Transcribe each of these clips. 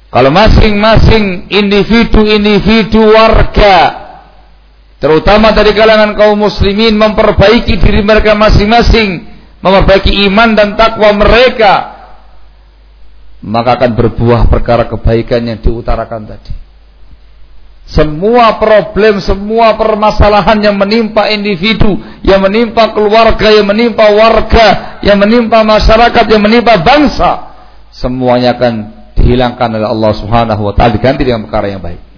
Kalau masing-masing individu warga, terutama dari kalangan kaum muslimin, memperbaiki diri mereka masing-masing, memperbaiki iman dan takwa mereka, maka akan berbuah perkara kebaikan yang diutarakan tadi. Semua problem, semua permasalahan yang menimpa individu, yang menimpa keluarga, yang menimpa warga, yang menimpa masyarakat, yang menimpa bangsa, semuanya akan dihilangkan oleh Allah Subhanahu wa taala, diganti dengan perkara yang baik.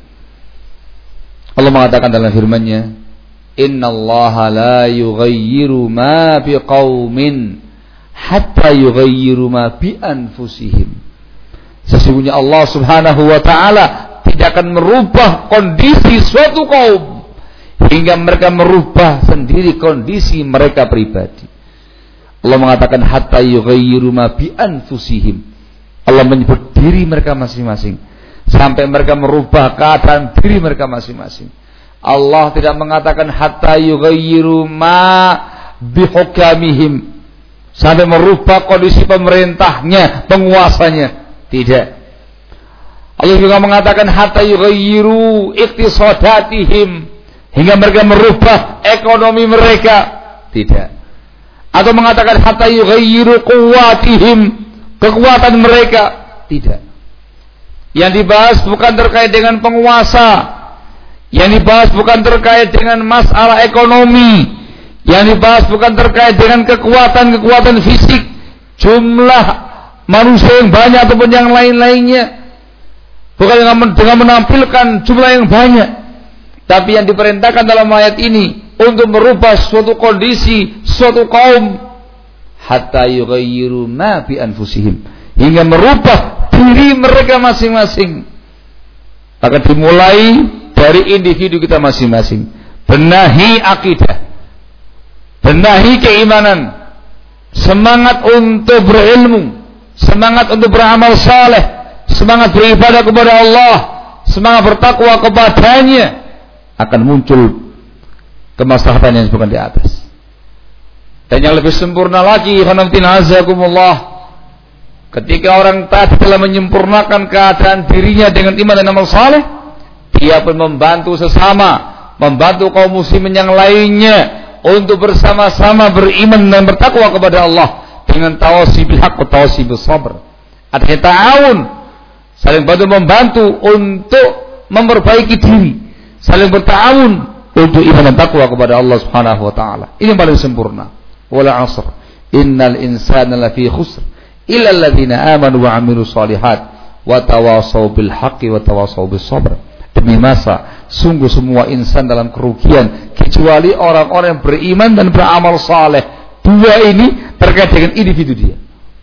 Allah mengatakan dalam firman-Nya, "Innallaha la yughayyiru ma biqaumin hatta yughayyiru ma bi anfusihim." Sesungguhnya Allah Subhanahu wa taala tidak akan merubah kondisi suatu kaum hingga mereka merubah sendiri kondisi mereka pribadi. Allah mengatakan hatta yughayyiru ma bi anfusihim. Allah menyebut diri mereka masing-masing sampai mereka merubah keadaan diri mereka masing-masing. Allah tidak mengatakan hatta yughayyiru ma bihukamihim, sampai merubah kondisi pemerintahnya, penguasanya. Tidak. Allah juga mengatakan hatta yughayyiru iqtisadatihim, hingga mereka merubah ekonomi mereka. Tidak. Atau mengatakan hatta yughayyiru quwwatihim, kekuatan mereka. Tidak. Yang dibahas bukan terkait dengan penguasa, yang dibahas bukan terkait dengan masalah ekonomi, yang dibahas bukan terkait dengan kekuatan fisik, jumlah manusia yang banyak ataupun yang lain-lainnya, bukan dengan menampilkan jumlah yang banyak, tapi yang diperintahkan dalam ayat ini untuk merubah suatu kondisi, suatu kaum, hatta yughayyiru ma bi anfusihim, hingga merubah diri mereka masing-masing. Maka dimulai dari individu kita masing-masing. Benahi akidah, benahi keimanan, semangat untuk berilmu, semangat untuk beramal saleh, semangat beribadah kepada Allah, semangat bertakwa kepadanya, akan muncul kemaslahatan yang disebutkan di atas. Dan yang lebih sempurna lagi, ketika orang tadi telah menyempurnakan keadaan dirinya dengan iman dan amal saleh, dia pun membantu sesama, membantu kaum muslimin yang lainnya untuk bersama-sama beriman dan bertakwa kepada Allah dengan tawasi bil haqq wa tawasi bis sabr. Artinya ta'awun, saling bantu membantu untuk memperbaiki diri, saling berta'awun untuk iman dan takwa kepada Allah Subhanahu wa taala. Ini yang paling sempurna. Wal 'asr innal insana lafi khusr illa alladziina aamanu wa 'amilus shalihat wa tawassaw bil haqqi wa tawassaw bis sabr. Demi masa sungguh semua insan dalam kerugian kecuali orang-orang yang beriman dan beramal saleh. Dua ini terkait dengan individu dia.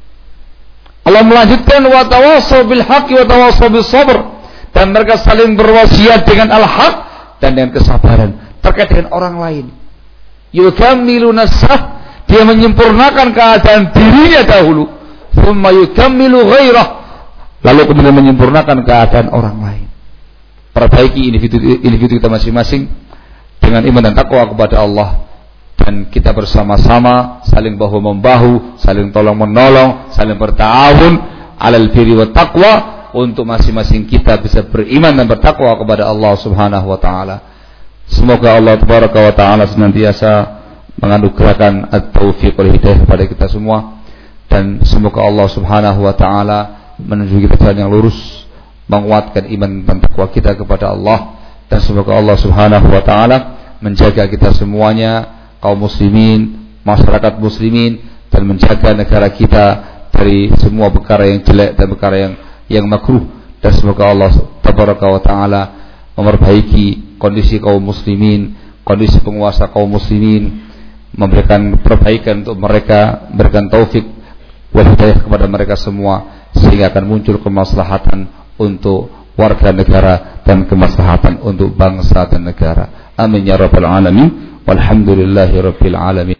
Allah melanjutkan wa tawassaw bil haqqi wa tawassaw bis sabr, dan mereka saling berwasiat dengan al-haq dan dengan kesabaran terkait dengan orang lain. Yukammilu nafsah, dia menyempurnakan keadaan dirinya dahulu, thumma yukammilu ghairah, lalu kemudian menyempurnakan keadaan orang lain. Perbaiki individu kita masing-masing dengan iman dan takwa kepada Allah, dan kita bersama-sama saling bahu-membahu, saling tolong-menolong, saling berta'awun alal birri wat taqwa, untuk masing-masing kita bisa beriman dan bertakwa kepada Allah Subhanahu wa taala. Semoga Allah Tabaraka wa taala senantiasa menganugerahkan at-taufiq wal hidayah kepada kita semua, dan semoga Allah Subhanahu wa taala menunjuki kita jalan yang lurus, menguatkan iman dan takwa kita kepada Allah, dan semoga Allah Subhanahu wa taala menjaga kita semuanya, kaum muslimin, masyarakat muslimin, dan menjaga negara kita dari semua perkara yang jelek dan perkara yang makruh, dan semoga Allah Tabaraka wa taala memperbaiki kondisi kaum muslimin, kondisi penguasa kaum muslimin, memberikan perbaikan untuk mereka, memberikan taufik wal hidayah kepada mereka semua, sehingga akan muncul kemaslahatan untuk warga negara dan kemaslahatan untuk bangsa dan negara. Amin ya rabbal alamin. Walhamdulillahi rabbil alamin.